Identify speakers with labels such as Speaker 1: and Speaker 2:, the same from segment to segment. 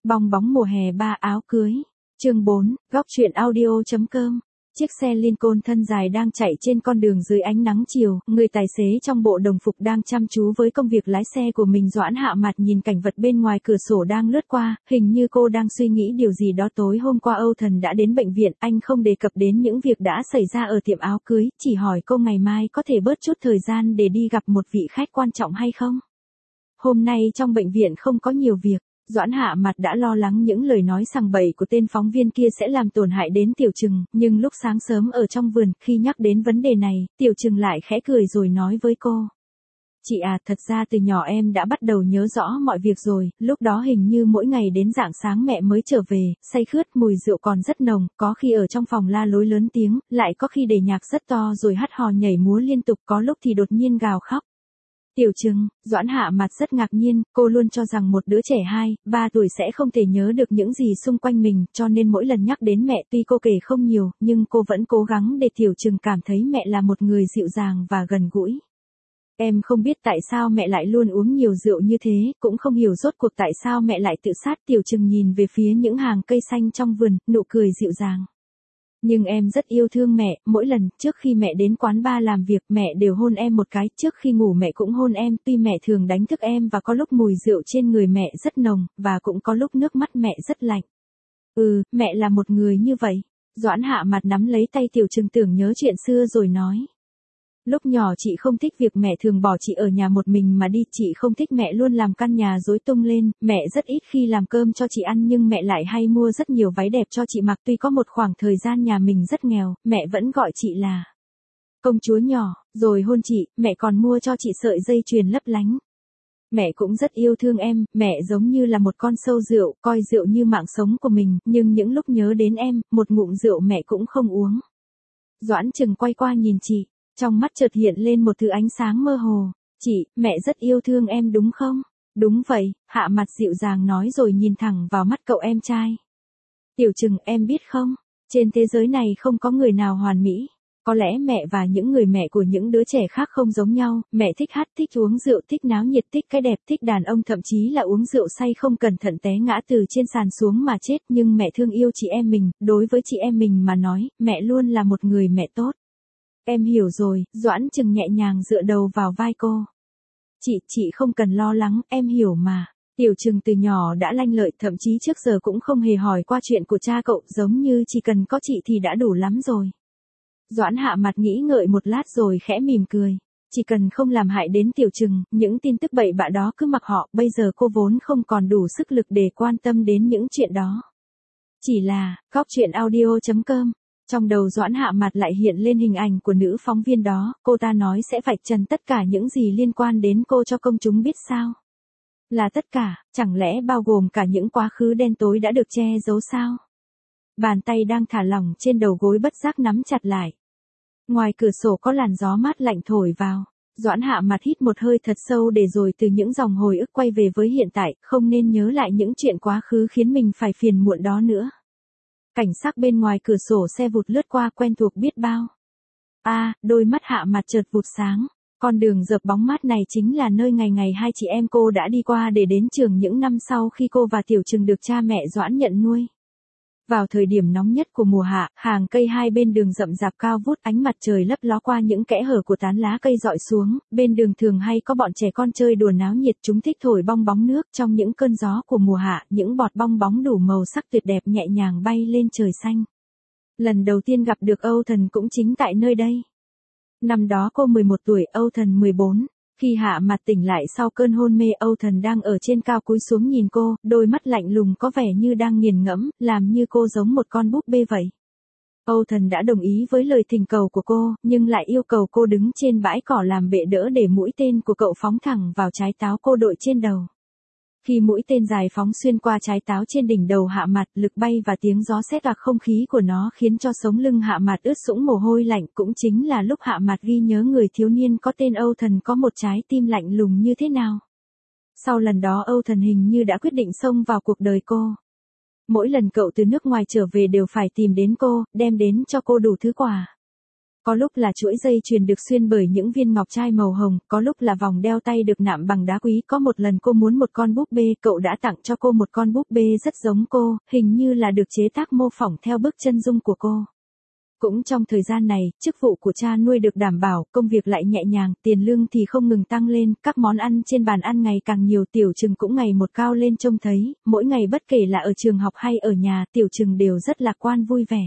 Speaker 1: Bong bóng mùa hè 3 áo cưới. Chương 4, góc truyện audio.com. Chiếc xe Lincoln thân dài đang chạy trên con đường dưới ánh nắng chiều, người tài xế trong bộ đồng phục đang chăm chú với công việc lái xe của mình. Doãn hạ mặt nhìn cảnh vật bên ngoài cửa sổ đang lướt qua, hình như cô đang suy nghĩ điều gì đó. Tối hôm qua Âu Thần đã đến bệnh viện, anh không đề cập đến những việc đã xảy ra ở tiệm áo cưới, chỉ hỏi cô ngày mai có thể bớt chút thời gian để đi gặp một vị khách quan trọng hay không. Hôm nay trong bệnh viện không có nhiều việc. Doãn hạ mặt đã lo lắng những lời nói sằng bậy của tên phóng viên kia sẽ làm tổn hại đến Tiểu Trừng, nhưng lúc sáng sớm ở trong vườn, khi nhắc đến vấn đề này, Tiểu Trừng lại khẽ cười rồi nói với cô. Chị à, thật ra từ nhỏ em đã bắt đầu nhớ rõ mọi việc rồi, lúc đó hình như mỗi ngày đến rạng sáng mẹ mới trở về, say khướt, mùi rượu còn rất nồng, có khi ở trong phòng la lối lớn tiếng, lại có khi để nhạc rất to rồi hắt hò nhảy múa liên tục, có lúc thì đột nhiên gào khóc. Tiểu Trừng, Doãn hạ mặt rất ngạc nhiên, cô luôn cho rằng một đứa trẻ 2-3 tuổi sẽ không thể nhớ được những gì xung quanh mình, cho nên mỗi lần nhắc đến mẹ tuy cô kể không nhiều, nhưng cô vẫn cố gắng để Tiểu Trừng cảm thấy mẹ là một người dịu dàng và gần gũi. Em không biết tại sao mẹ lại luôn uống nhiều rượu như thế, cũng không hiểu rốt cuộc tại sao mẹ lại tự sát. Tiểu Trừng nhìn về phía những hàng cây xanh trong vườn, nụ cười dịu dàng. Nhưng em rất yêu thương mẹ, mỗi lần trước khi mẹ đến quán bar làm việc mẹ đều hôn em một cái, trước khi ngủ mẹ cũng hôn em, tuy mẹ thường đánh thức em và có lúc mùi rượu trên người mẹ rất nồng, và cũng có lúc nước mắt mẹ rất lạnh. Mẹ là một người như vậy. Doãn hạ mặt nắm lấy tay Tiểu Trừng tưởng nhớ chuyện xưa rồi nói. Lúc nhỏ chị không thích việc mẹ thường bỏ chị ở nhà một mình mà đi, chị không thích mẹ luôn làm căn nhà rối tung lên, mẹ rất ít khi làm cơm cho chị ăn nhưng mẹ lại hay mua rất nhiều váy đẹp cho chị mặc. Tuy có một khoảng thời gian nhà mình rất nghèo, mẹ vẫn gọi chị là công chúa nhỏ, rồi hôn chị, mẹ còn mua cho chị sợi dây chuyền lấp lánh. Mẹ cũng rất yêu thương em, mẹ giống như là một con sâu rượu, coi rượu như mạng sống của mình, nhưng những lúc nhớ đến em, một ngụm rượu mẹ cũng không uống. Doãn Trừng quay qua nhìn chị. Trong mắt chợt hiện lên một thứ ánh sáng mơ hồ. Chị, mẹ rất yêu thương em đúng không? Đúng vậy, hạ mặt dịu dàng nói rồi nhìn thẳng vào mắt cậu em trai. Tiểu Trừng, em biết không? Trên thế giới này không có người nào hoàn mỹ. Có lẽ mẹ và những người mẹ của những đứa trẻ khác không giống nhau. Mẹ thích hát, thích uống rượu, thích náo nhiệt, thích cái đẹp, thích đàn ông, thậm chí là uống rượu say không cẩn thận té ngã từ trên sàn xuống mà chết. Nhưng mẹ thương yêu chị em mình, đối với chị em mình mà nói, mẹ luôn là một người mẹ tốt. Em hiểu rồi, Doãn Trừng nhẹ nhàng dựa đầu vào vai cô. Chị không cần lo lắng, em hiểu mà. Tiểu Trừng từ nhỏ đã lanh lợi, thậm chí trước giờ cũng không hề hỏi qua chuyện của cha cậu, giống như chỉ cần có chị thì đã đủ lắm rồi. Doãn hạ mặt nghĩ ngợi một lát rồi khẽ mỉm cười. Chỉ cần không làm hại đến Tiểu Trừng, những tin tức bậy bạ đó cứ mặc họ, bây giờ cô vốn không còn đủ sức lực để quan tâm đến những chuyện đó. Chỉ là, góc truyện audio.com. Trong đầu Doãn hạ mặt lại hiện lên hình ảnh của nữ phóng viên đó, cô ta nói sẽ vạch trần tất cả những gì liên quan đến cô cho công chúng biết sao? Là tất cả, chẳng lẽ bao gồm cả những quá khứ đen tối đã được che giấu sao? Bàn tay đang thả lỏng trên đầu gối bất giác nắm chặt lại. Ngoài cửa sổ có làn gió mát lạnh thổi vào. Doãn hạ mặt hít một hơi thật sâu để rồi từ những dòng hồi ức quay về với hiện tại, không nên nhớ lại những chuyện quá khứ khiến mình phải phiền muộn đó nữa. Cảnh sắc bên ngoài cửa sổ xe vụt lướt qua quen thuộc biết bao. Đôi mắt hạ mặt chợt vụt sáng. Con đường rợp bóng mát này chính là nơi ngày ngày hai chị em cô đã đi qua để đến trường những năm sau khi cô và Tiểu Trừng được cha mẹ Doãn nhận nuôi. Vào thời điểm nóng nhất của mùa hạ, hàng cây hai bên đường rậm rạp cao vút, ánh mặt trời lấp ló qua những kẽ hở của tán lá cây dọi xuống, bên đường thường hay có bọn trẻ con chơi đùa náo nhiệt, chúng thích thổi bong bóng nước trong những cơn gió của mùa hạ, những bọt bong bóng đủ màu sắc tuyệt đẹp nhẹ nhàng bay lên trời xanh. Lần đầu tiên gặp được Âu Thần cũng chính tại nơi đây. Năm đó cô 11 tuổi, Âu Thần 14. Khi hạ mặt tỉnh lại sau cơn hôn mê, Âu Thần đang ở trên cao cúi xuống nhìn cô, đôi mắt lạnh lùng có vẻ như đang nghiền ngẫm, làm như cô giống một con búp bê vậy. Âu Thần đã đồng ý với lời thỉnh cầu của cô, nhưng lại yêu cầu cô đứng trên bãi cỏ làm bệ đỡ để mũi tên của cậu phóng thẳng vào trái táo cô đội trên đầu. Khi mũi tên dài phóng xuyên qua trái táo trên đỉnh đầu hạ mặt, lực bay và tiếng gió sét gạc không khí của nó khiến cho sống lưng hạ mặt ướt sũng mồ hôi lạnh, cũng chính là lúc hạ mặt ghi nhớ người thiếu niên có tên Âu Thần có một trái tim lạnh lùng như thế nào. Sau lần đó Âu Thần hình như đã quyết định xông vào cuộc đời cô. Mỗi lần cậu từ nước ngoài trở về đều phải tìm đến cô, đem đến cho cô đủ thứ quà. Có lúc là chuỗi dây chuyền được xuyên bởi những viên ngọc trai màu hồng, có lúc là vòng đeo tay được nạm bằng đá quý. Có một lần cô muốn một con búp bê, cậu đã tặng cho cô một con búp bê rất giống cô, hình như là được chế tác mô phỏng theo bức chân dung của cô. Cũng trong thời gian này, chức vụ của cha nuôi được đảm bảo, công việc lại nhẹ nhàng, tiền lương thì không ngừng tăng lên, các món ăn trên bàn ăn ngày càng nhiều, Tiểu Trừng cũng ngày một cao lên trông thấy, mỗi ngày bất kể là ở trường học hay ở nhà, Tiểu Trừng đều rất lạc quan vui vẻ.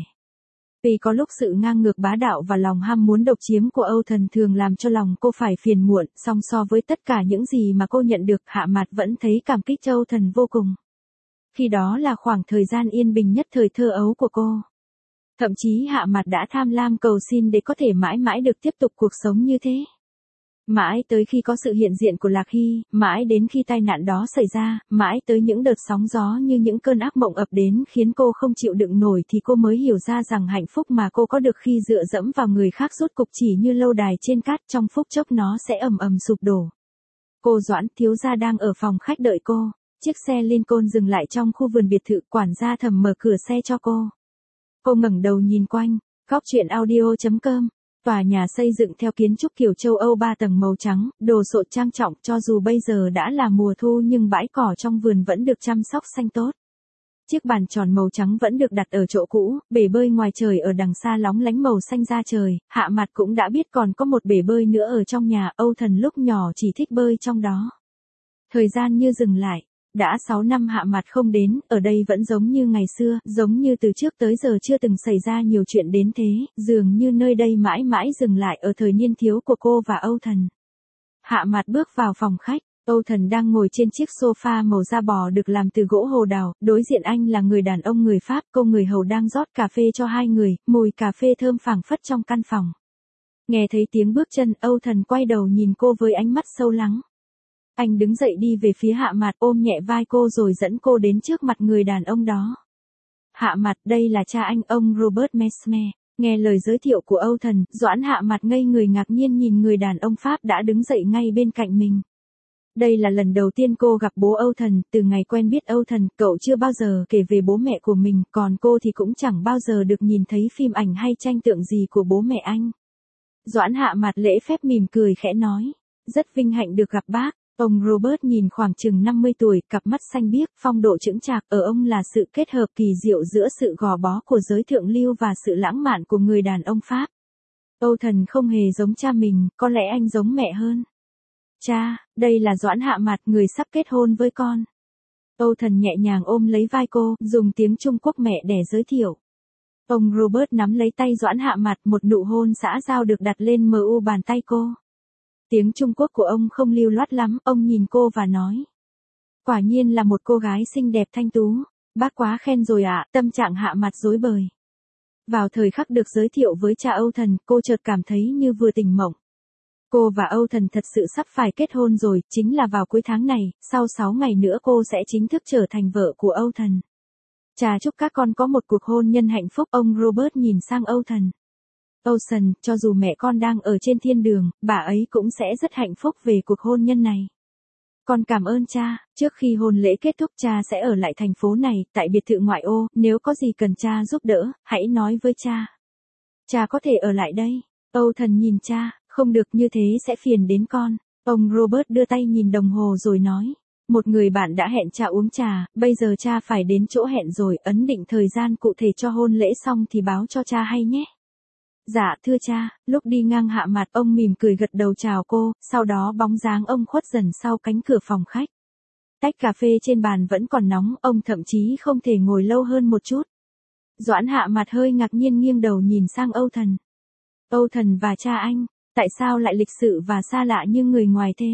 Speaker 1: Vì có lúc sự ngang ngược bá đạo và lòng ham muốn độc chiếm của Âu Thần thường làm cho lòng cô phải phiền muộn, song so với tất cả những gì mà cô nhận được, Hạ Mạt vẫn thấy cảm kích cho Âu Thần vô cùng. Khi đó là khoảng thời gian yên bình nhất thời thơ ấu của cô. Thậm chí Hạ Mạt đã tham lam cầu xin để có thể mãi mãi được tiếp tục cuộc sống như thế. Mãi tới khi có sự hiện diện của Lạc Hy, mãi đến khi tai nạn đó xảy ra, mãi tới những đợt sóng gió như những cơn ác mộng ập đến khiến cô không chịu đựng nổi thì cô mới hiểu ra rằng hạnh phúc mà cô có được khi dựa dẫm vào người khác rốt cục chỉ như lâu đài trên cát, trong phút chốc nó sẽ ầm ầm sụp đổ. Cô Doãn thiếu gia đang ở phòng khách đợi cô. Chiếc xe Lincoln dừng lại trong khu vườn biệt thự, quản gia Thẩm mở cửa xe cho cô. Cô ngẩng đầu nhìn quanh, góc truyện audio.com. Tòa nhà xây dựng theo kiến trúc kiểu châu Âu 3 tầng màu trắng, đồ sộ trang trọng, cho dù bây giờ đã là mùa thu nhưng bãi cỏ trong vườn vẫn được chăm sóc xanh tốt. Chiếc bàn tròn màu trắng vẫn được đặt ở chỗ cũ, bể bơi ngoài trời ở đằng xa lóng lánh màu xanh da trời, Hạ Mạt cũng đã biết còn có một bể bơi nữa ở trong nhà, Âu Thần lúc nhỏ chỉ thích bơi trong đó. Thời gian như dừng lại. Đã 6 năm Hạ Mạt không đến, ở đây vẫn giống như ngày xưa, giống như từ trước tới giờ chưa từng xảy ra nhiều chuyện đến thế, dường như nơi đây mãi mãi dừng lại ở thời niên thiếu của cô và Âu Thần. Hạ Mạt bước vào phòng khách, Âu Thần đang ngồi trên chiếc sofa màu da bò được làm từ gỗ hồ đào, đối diện anh là người đàn ông người Pháp, cô người hầu đang rót cà phê cho hai người, mùi cà phê thơm phảng phất trong căn phòng. Nghe thấy tiếng bước chân, Âu Thần quay đầu nhìn cô với ánh mắt sâu lắng. Anh đứng dậy đi về phía Hạ Mạt, ôm nhẹ vai cô rồi dẫn cô đến trước mặt người đàn ông đó. Hạ Mạt, đây là cha anh, ông Robert Mesmer. Nghe lời giới thiệu của Âu Thần, Doãn Hạ Mạt ngây người ngạc nhiên nhìn người đàn ông Pháp đã đứng dậy ngay bên cạnh mình. Đây là lần đầu tiên cô gặp bố Âu Thần, từ ngày quen biết Âu Thần, cậu chưa bao giờ kể về bố mẹ của mình, còn cô thì cũng chẳng bao giờ được nhìn thấy phim ảnh hay tranh tượng gì của bố mẹ anh. Doãn Hạ Mạt lễ phép mỉm cười khẽ nói, rất vinh hạnh được gặp bác. Ông Robert nhìn khoảng chừng 50 tuổi, cặp mắt xanh biếc, phong độ chững chạc, ở ông là sự kết hợp kỳ diệu giữa sự gò bó của giới thượng lưu và sự lãng mạn của người đàn ông Pháp. Âu Thần không hề giống cha mình, có lẽ anh giống mẹ hơn. Cha, đây là Doãn Hạ Mạt, người sắp kết hôn với con. Âu Thần nhẹ nhàng ôm lấy vai cô, dùng tiếng Trung Quốc mẹ đẻ giới thiệu. Ông Robert nắm lấy tay Doãn Hạ Mạt, một nụ hôn xã giao được đặt lên mu bàn tay cô. Tiếng Trung Quốc của ông không lưu loát lắm, ông nhìn cô và nói. Quả nhiên là một cô gái xinh đẹp thanh tú. Bác quá khen rồi ạ, tâm trạng Hạ Mạt rối bời. Vào thời khắc được giới thiệu với cha Âu Thần, cô chợt cảm thấy như vừa tỉnh mộng. Cô và Âu Thần thật sự sắp phải kết hôn rồi, chính là vào cuối tháng này, sau 6 ngày nữa cô sẽ chính thức trở thành vợ của Âu Thần. Cha chúc các con có một cuộc hôn nhân hạnh phúc, ông Robert nhìn sang Âu Thần. Ocean, cho dù mẹ con đang ở trên thiên đường, bà ấy cũng sẽ rất hạnh phúc về cuộc hôn nhân này. Con cảm ơn cha, trước khi hôn lễ kết thúc cha sẽ ở lại thành phố này, tại biệt thự ngoại ô, nếu có gì cần cha giúp đỡ, hãy nói với cha. Cha có thể ở lại đây. Âu Thần nhìn cha, không được như thế sẽ phiền đến con. Ông Robert đưa tay nhìn đồng hồ rồi nói. Một người bạn đã hẹn cha uống trà, bây giờ cha phải đến chỗ hẹn rồi, ấn định thời gian cụ thể cho hôn lễ xong thì báo cho cha hay nhé. Dạ thưa cha, lúc đi ngang Hạ Mạt ông mỉm cười gật đầu chào cô, sau đó bóng dáng ông khuất dần sau cánh cửa phòng khách. Tách cà phê trên bàn vẫn còn nóng, ông thậm chí không thể ngồi lâu hơn một chút. Doãn Hạ Mạt hơi ngạc nhiên nghiêng đầu nhìn sang Âu Thần. Âu Thần và cha anh, tại sao lại lịch sự và xa lạ như người ngoài thế?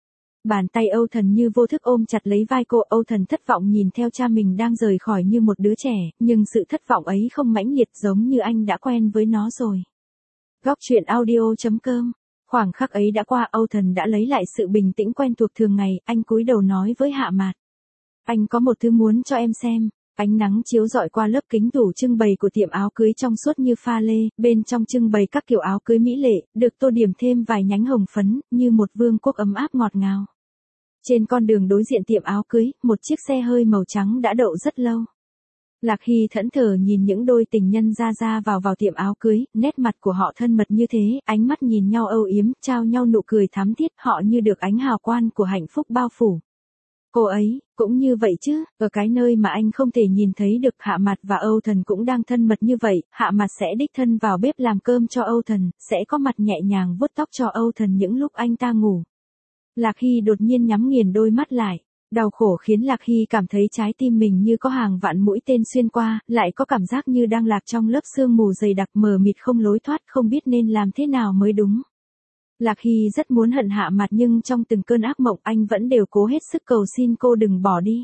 Speaker 1: Bàn tay Âu Thần như vô thức ôm chặt lấy vai cô, Âu Thần thất vọng nhìn theo cha mình đang rời khỏi như một đứa trẻ, nhưng sự thất vọng ấy không mãnh liệt giống như anh đã quen với nó rồi. Góc truyện audio.com. Khoảng khắc ấy đã qua, Âu Thần đã lấy lại sự bình tĩnh quen thuộc thường ngày, anh cúi đầu nói với Hạ Mạt. Anh có một thứ muốn cho em xem. Ánh nắng chiếu rọi qua lớp kính tủ trưng bày của tiệm áo cưới trong suốt như pha lê, bên trong trưng bày các kiểu áo cưới mỹ lệ, được tô điểm thêm vài nhánh hồng phấn, như một vương quốc ấm áp ngọt ngào. Trên con đường đối diện tiệm áo cưới, một chiếc xe hơi màu trắng đã đậu rất lâu. Lạc Hy thẫn thờ nhìn những đôi tình nhân ra vào tiệm áo cưới, nét mặt của họ thân mật như thế, ánh mắt nhìn nhau âu yếm, trao nhau nụ cười thắm thiết, họ như được ánh hào quang của hạnh phúc bao phủ. Cô ấy, cũng như vậy chứ, ở cái nơi mà anh không thể nhìn thấy được. Hạ Mạt và Âu Thần cũng đang thân mật như vậy, Hạ Mạt sẽ đích thân vào bếp làm cơm cho Âu Thần, sẽ có mặt nhẹ nhàng vuốt tóc cho Âu Thần những lúc anh ta ngủ. Lạc Hy đột nhiên nhắm nghiền đôi mắt lại. Đau khổ khiến Lạc Hy cảm thấy trái tim mình như có hàng vạn mũi tên xuyên qua, lại có cảm giác như đang lạc trong lớp sương mù dày đặc mờ mịt không lối thoát, không biết nên làm thế nào mới đúng. Lạc Hy rất muốn hận Hạ Mạt nhưng trong từng cơn ác mộng anh vẫn đều cố hết sức cầu xin cô đừng bỏ đi.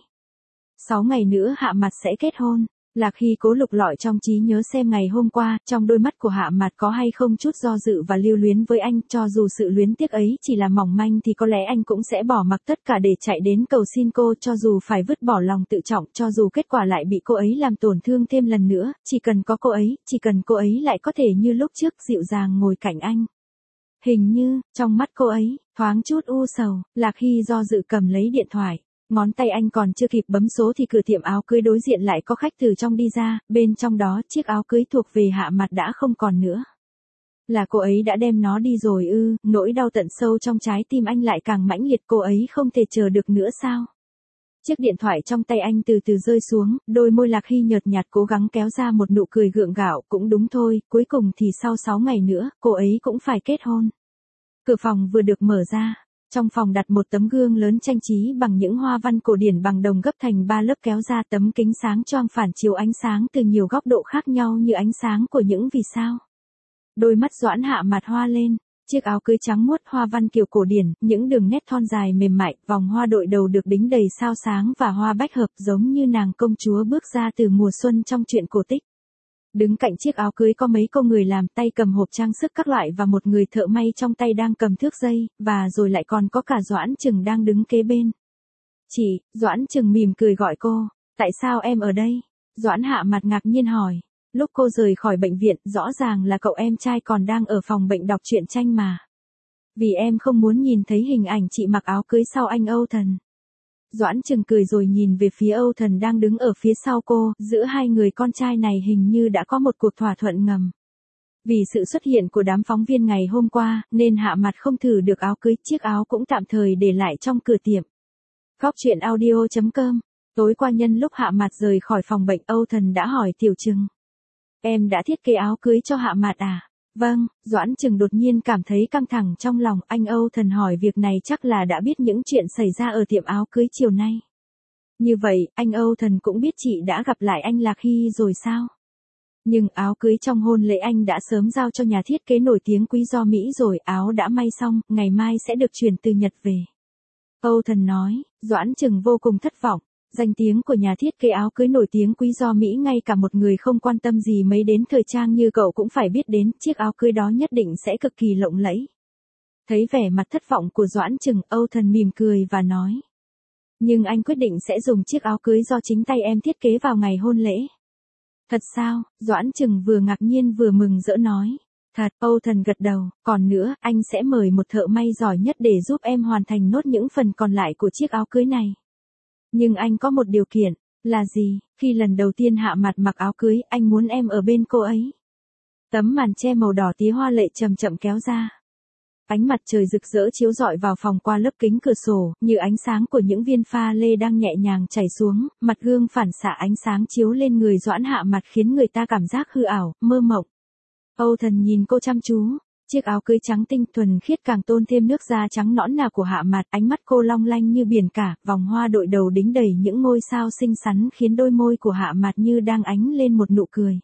Speaker 1: 6 ngày nữa Hạ Mạt sẽ kết hôn. Lạc Hy cố lục lọi trong trí nhớ xem ngày hôm qua, trong đôi mắt của Hạ Mạt có hay không chút do dự và lưu luyến với anh, cho dù sự luyến tiếc ấy chỉ là mỏng manh thì có lẽ anh cũng sẽ bỏ mặc tất cả để chạy đến cầu xin cô, cho dù phải vứt bỏ lòng tự trọng, cho dù kết quả lại bị cô ấy làm tổn thương thêm lần nữa, chỉ cần có cô ấy, chỉ cần cô ấy lại có thể như lúc trước dịu dàng ngồi cạnh anh. Hình như, trong mắt cô ấy, thoáng chút u sầu, Lạc Hy do dự cầm lấy điện thoại. Ngón tay anh còn chưa kịp bấm số thì cửa tiệm áo cưới đối diện lại có khách từ trong đi ra, bên trong đó chiếc áo cưới thuộc về Hạ Mạt đã không còn nữa. Là cô ấy đã đem nó đi rồi ư? Nỗi đau tận sâu trong trái tim anh lại càng mãnh liệt, cô ấy không thể chờ được nữa sao? Chiếc điện thoại trong tay anh từ từ rơi xuống, đôi môi Lạc Hy nhợt nhạt cố gắng kéo ra một nụ cười gượng gạo, cũng đúng thôi, cuối cùng thì sau 6 ngày nữa, cô ấy cũng phải kết hôn. Cửa phòng vừa được mở ra. Trong phòng đặt một tấm gương lớn trang trí bằng những hoa văn cổ điển bằng đồng gấp thành 3 lớp, kéo ra tấm kính sáng choang phản chiếu ánh sáng từ nhiều góc độ khác nhau như ánh sáng của những vì sao. Đôi mắt Doãn Hạ Mạt hoa lên, chiếc áo cưới trắng muốt hoa văn kiểu cổ điển, những đường nét thon dài mềm mại, vòng hoa đội đầu được đính đầy sao sáng và hoa bách hợp giống như nàng công chúa bước ra từ mùa xuân trong truyện cổ tích. Đứng cạnh chiếc áo cưới có mấy cô người làm, tay cầm hộp trang sức các loại và một người thợ may trong tay đang cầm thước dây, và rồi lại còn có cả Doãn Trừng đang đứng kế bên. Chị, Doãn Trừng mỉm cười gọi cô, tại sao em ở đây? Doãn Hạ Mạt ngạc nhiên hỏi, lúc cô rời khỏi bệnh viện, rõ ràng là cậu em trai còn đang ở phòng bệnh đọc truyện tranh mà. Vì em không muốn nhìn thấy hình ảnh chị mặc áo cưới sau anh Âu Thần. Doãn Trừng cười rồi nhìn về phía Âu Thần đang đứng ở phía sau cô, giữa hai người con trai này hình như đã có một cuộc thỏa thuận ngầm. Vì sự xuất hiện của đám phóng viên ngày hôm qua, nên Hạ Mạt không thử được áo cưới, chiếc áo cũng tạm thời để lại trong cửa tiệm. Góc truyện audio.com. Tối qua nhân lúc Hạ Mạt rời khỏi phòng bệnh, Âu Thần đã hỏi Tiểu Trừng. Em đã thiết kế áo cưới cho Hạ Mạt à? Vâng, Doãn Trừng đột nhiên cảm thấy căng thẳng trong lòng, anh Âu Thần hỏi việc này chắc là đã biết những chuyện xảy ra ở tiệm áo cưới chiều nay. Như vậy, anh Âu Thần cũng biết chị đã gặp lại anh Lạc Hy rồi sao? Nhưng áo cưới trong hôn lễ anh đã sớm giao cho nhà thiết kế nổi tiếng Quý Do Mỹ rồi, áo đã may xong, ngày mai sẽ được chuyển từ Nhật về. Âu Thần nói, Doãn Trừng vô cùng thất vọng. Danh tiếng của nhà thiết kế áo cưới nổi tiếng Quý Do Mỹ ngay cả một người không quan tâm gì mấy đến thời trang như cậu cũng phải biết đến, chiếc áo cưới đó nhất định sẽ cực kỳ lộng lẫy. Thấy vẻ mặt thất vọng của Doãn Trừng, Âu Thần mỉm cười và nói. Nhưng anh quyết định sẽ dùng chiếc áo cưới do chính tay em thiết kế vào ngày hôn lễ. Thật sao? Doãn Trừng vừa ngạc nhiên vừa mừng rỡ nói. Thật, Âu Thần gật đầu, còn nữa, anh sẽ mời một thợ may giỏi nhất để giúp em hoàn thành nốt những phần còn lại của chiếc áo cưới này. Nhưng anh có một điều kiện, là gì? Khi lần đầu tiên Hạ Mạt mặc áo cưới, anh muốn em ở bên cô ấy. Tấm màn che màu đỏ tía hoa lệ chậm chậm kéo ra. Ánh mặt trời rực rỡ chiếu rọi vào phòng qua lớp kính cửa sổ, như ánh sáng của những viên pha lê đang nhẹ nhàng chảy xuống, mặt gương phản xạ ánh sáng chiếu lên người Doãn Hạ Mạt khiến người ta cảm giác hư ảo, mơ mộng. Âu Thần nhìn cô chăm chú. Chiếc áo cưới trắng tinh thuần khiết càng tôn thêm nước da trắng nõn nà của Hạ Mạt, ánh mắt cô long lanh như biển cả, vòng hoa đội đầu đính đầy những ngôi sao xinh xắn khiến đôi môi của Hạ Mạt như đang ánh lên một nụ cười.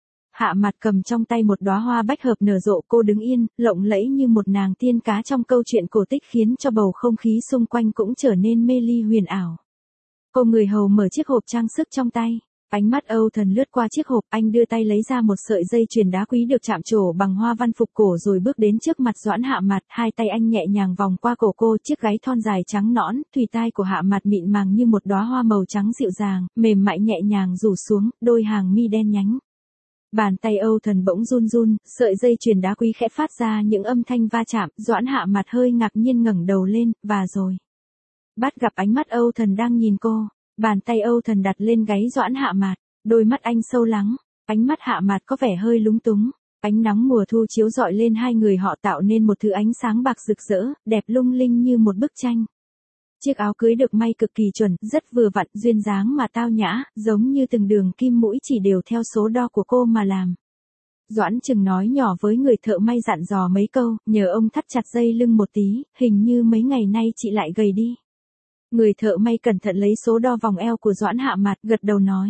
Speaker 1: Hạ Mạt cầm trong tay một đóa hoa bách hợp nở rộ, cô đứng yên, lộng lẫy như một nàng tiên cá trong câu chuyện cổ tích khiến cho bầu không khí xung quanh cũng trở nên mê ly huyền ảo. Cô người hầu mở chiếc hộp trang sức trong tay. Ánh mắt Âu Thần lướt qua chiếc hộp, anh đưa tay lấy ra một sợi dây chuyền đá quý được chạm trổ bằng hoa văn phục cổ rồi bước đến trước mặt Doãn Hạ Mạt, hai tay anh nhẹ nhàng vòng qua cổ cô, chiếc gáy thon dài trắng nõn, thùy tai của Hạ Mạt mịn màng như một đóa hoa màu trắng dịu dàng, mềm mại nhẹ nhàng rủ xuống, đôi hàng mi đen nhánh. Bàn tay Âu Thần bỗng run run, sợi dây chuyền đá quý khẽ phát ra những âm thanh va chạm, Doãn Hạ Mạt hơi ngạc nhiên ngẩng đầu lên, và rồi. Bắt gặp ánh mắt Âu Thần đang nhìn cô, bàn tay Âu Thần đặt lên gáy Doãn Hạ Mạt. Đôi mắt anh sâu lắng, ánh mắt Hạ Mạt có vẻ hơi lúng túng. Ánh nắng mùa thu chiếu rọi lên hai người họ tạo nên một thứ ánh sáng bạc rực rỡ, đẹp lung linh như một bức tranh. Chiếc áo cưới được may cực kỳ chuẩn, rất vừa vặn, duyên dáng mà tao nhã, giống như từng đường kim mũi chỉ đều theo số đo của cô mà làm. Doãn Trừng nói nhỏ với người thợ may dặn dò mấy câu, nhờ ông thắt chặt dây lưng một tí, hình như mấy ngày nay chị lại gầy đi. Người thợ may cẩn thận lấy số đo vòng eo của Doãn Hạ Mạt, gật đầu nói.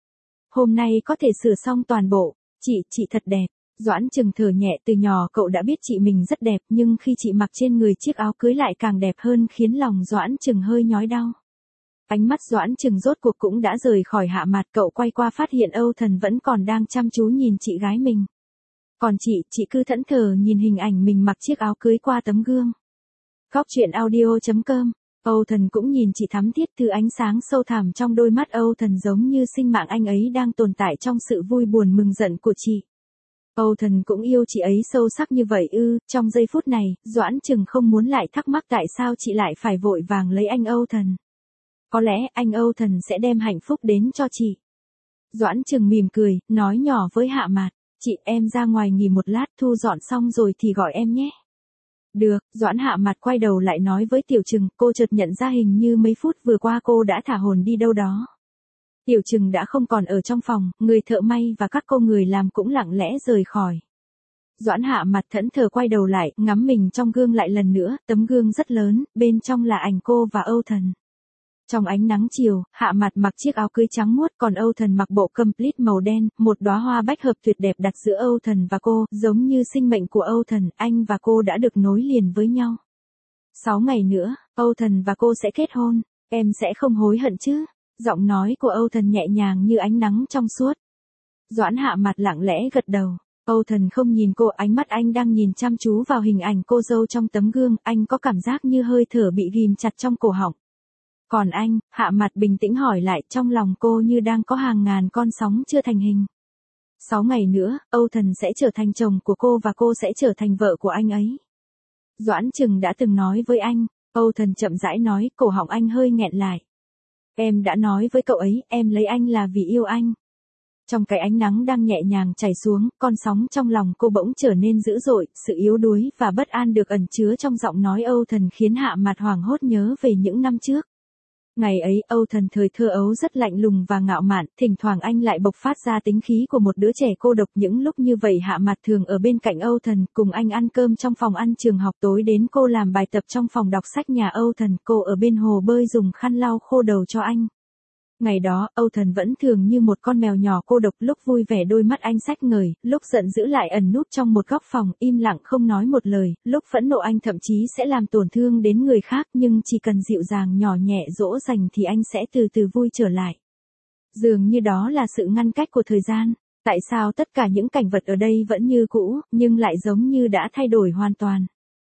Speaker 1: Hôm nay có thể sửa xong toàn bộ, chị thật đẹp. Doãn Trừng thở nhẹ, từ nhỏ cậu đã biết chị mình rất đẹp, nhưng khi chị mặc trên người chiếc áo cưới lại càng đẹp hơn, khiến lòng Doãn Trừng hơi nhói đau. Ánh mắt Doãn Trừng rốt cuộc cũng đã rời khỏi Hạ Mạt, cậu quay qua phát hiện Âu Thần vẫn còn đang chăm chú nhìn chị gái mình. Còn chị cứ thẫn thờ nhìn hình ảnh mình mặc chiếc áo cưới qua tấm gương. Góc truyện audio.com. Âu Thần cũng nhìn chị thắm thiết, thứ ánh sáng sâu thẳm trong đôi mắt Âu Thần giống như sinh mạng anh ấy đang tồn tại trong sự vui buồn mừng giận của chị. Âu Thần cũng yêu chị ấy sâu sắc như vậy ư? Trong giây phút này, Doãn Trừng không muốn lại thắc mắc tại sao chị lại phải vội vàng lấy anh Âu Thần. Có lẽ anh Âu Thần sẽ đem hạnh phúc đến cho chị. Doãn Trừng mỉm cười, nói nhỏ với Hạ Mạt, chị em ra ngoài nghỉ một lát, thu dọn xong rồi thì gọi em nhé. Được, Doãn Hạ Mạt quay đầu lại nói với Tiểu Trừng, cô chợt nhận ra hình như mấy phút vừa qua cô đã thả hồn đi đâu đó. Tiểu Trừng đã không còn ở trong phòng, người thợ may và các cô người làm cũng lặng lẽ rời khỏi. Doãn Hạ Mạt thẫn thờ quay đầu lại, ngắm mình trong gương lại lần nữa, tấm gương rất lớn, bên trong là ảnh cô và Âu Thần. Trong ánh nắng chiều, Hạ Mạt mặc chiếc áo cưới trắng muốt, còn Âu Thần mặc bộ complete màu đen, một đóa hoa bách hợp tuyệt đẹp đặt giữa Âu Thần và cô, giống như sinh mệnh của Âu Thần, anh và cô đã được nối liền với nhau. 6 ngày nữa, Âu Thần và cô sẽ kết hôn, em sẽ không hối hận chứ? Giọng nói của Âu Thần nhẹ nhàng như ánh nắng trong suốt. Doãn Hạ Mạt lặng lẽ gật đầu. Âu Thần không nhìn cô, ánh mắt anh đang nhìn chăm chú vào hình ảnh cô dâu trong tấm gương, anh có cảm giác như hơi thở bị ghim chặt trong cổ họng. Còn anh, Hạ Mạt bình tĩnh hỏi lại, trong lòng cô như đang có hàng ngàn con sóng chưa thành hình. 6 ngày nữa, Âu Thần sẽ trở thành chồng của cô và cô sẽ trở thành vợ của anh ấy. Doãn Trừng đã từng nói với anh, Âu Thần chậm rãi nói, cổ họng anh hơi nghẹn lại. Em đã nói với cậu ấy, em lấy anh là vì yêu anh. Trong cái ánh nắng đang nhẹ nhàng chảy xuống, con sóng trong lòng cô bỗng trở nên dữ dội, sự yếu đuối và bất an được ẩn chứa trong giọng nói Âu Thần khiến Hạ Mạt hoảng hốt nhớ về những năm trước. Ngày ấy, Âu Thần thời thơ ấu rất lạnh lùng và ngạo mạn, thỉnh thoảng anh lại bộc phát ra tính khí của một đứa trẻ cô độc. Những lúc như vậy Hạ Mạt thường ở bên cạnh Âu Thần, cùng anh ăn cơm trong phòng ăn trường học, tối đến cô làm bài tập trong phòng đọc sách nhà Âu Thần, cô ở bên hồ bơi dùng khăn lau khô đầu cho anh. Ngày đó, Âu Thần vẫn thường như một con mèo nhỏ cô độc, lúc vui vẻ đôi mắt anh sách ngời, lúc giận dữ lại ẩn núp trong một góc phòng, im lặng không nói một lời, lúc phẫn nộ anh thậm chí sẽ làm tổn thương đến người khác, nhưng chỉ cần dịu dàng nhỏ nhẹ dỗ dành thì anh sẽ từ từ vui trở lại. Dường như đó là sự ngăn cách của thời gian. Tại sao tất cả những cảnh vật ở đây vẫn như cũ, nhưng lại giống như đã thay đổi hoàn toàn?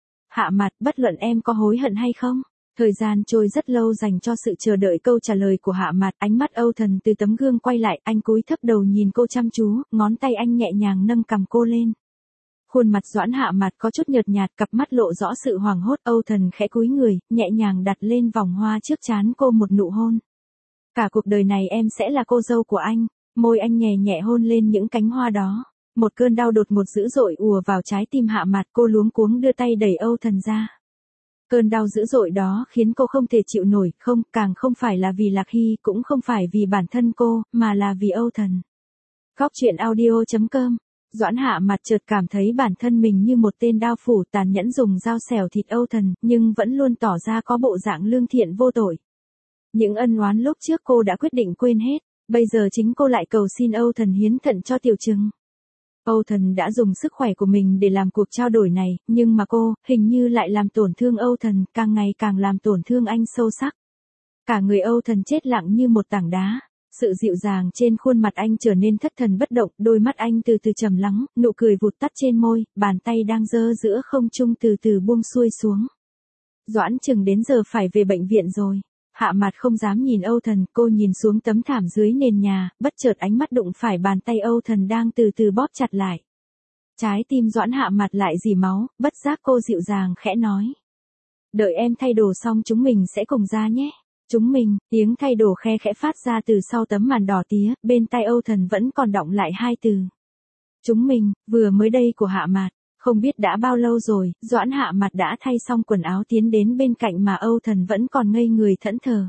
Speaker 1: Hạ Mạt, bất luận em có hối hận hay không? Thời gian trôi rất lâu dành cho sự chờ đợi câu trả lời của Hạ Mạt, ánh mắt Âu Thần từ tấm gương quay lại, anh cúi thấp đầu nhìn cô chăm chú, ngón tay anh nhẹ nhàng nâng cằm cô lên. Khuôn mặt Doãn Hạ Mạt có chút nhợt nhạt, cặp mắt lộ rõ sự hoảng hốt, Âu Thần khẽ cúi người, nhẹ nhàng đặt lên vòng hoa trước trán cô một nụ hôn. Cả cuộc đời này em sẽ là cô dâu của anh. Môi anh nhẹ nhẹ hôn lên những cánh hoa đó. Một cơn đau đột ngột dữ dội ùa vào trái tim Hạ Mạt, cô luống cuống đưa tay đẩy Âu Thần ra. Cơn đau dữ dội đó khiến cô không thể chịu nổi, không, càng không phải là vì Lạc Hy, cũng không phải vì bản thân cô, mà là vì Âu Thần. Góc truyện audio.com. Doãn Hạ Mạt chợt cảm thấy bản thân mình như một tên đao phủ tàn nhẫn dùng dao xẻo thịt Âu Thần, nhưng vẫn luôn tỏ ra có bộ dạng lương thiện vô tội. Những ân oán lúc trước cô đã quyết định quên hết, bây giờ chính cô lại cầu xin Âu Thần hiến thận cho Tiểu Trừng. Âu Thần đã dùng sức khỏe của mình để làm cuộc trao đổi này, nhưng mà cô, hình như lại làm tổn thương Âu Thần, càng ngày càng làm tổn thương anh sâu sắc. Cả người Âu Thần chết lặng như một tảng đá. Sự dịu dàng trên khuôn mặt anh trở nên thất thần bất động, đôi mắt anh từ từ trầm lắng, nụ cười vụt tắt trên môi, bàn tay đang giơ giữa không trung từ từ buông xuôi xuống. Doãn Trừng đến giờ phải về bệnh viện rồi. Hạ Mạt không dám nhìn Âu Thần, cô nhìn xuống tấm thảm dưới nền nhà, bất chợt ánh mắt đụng phải bàn tay Âu Thần đang từ từ bóp chặt lại. Trái tim Doãn Hạ Mạt lại rỉ máu, bất giác cô dịu dàng khẽ nói. Đợi em thay đồ xong chúng mình sẽ cùng ra nhé. Chúng mình, tiếng thay đồ khe khẽ phát ra từ sau tấm màn đỏ tía, bên tai Âu Thần vẫn còn đọng lại hai từ. Chúng mình, vừa mới đây của Hạ Mạt. Không biết đã bao lâu rồi, Doãn Hạ Mạt đã thay xong quần áo tiến đến bên cạnh mà Âu Thần vẫn còn ngây người thẫn thờ.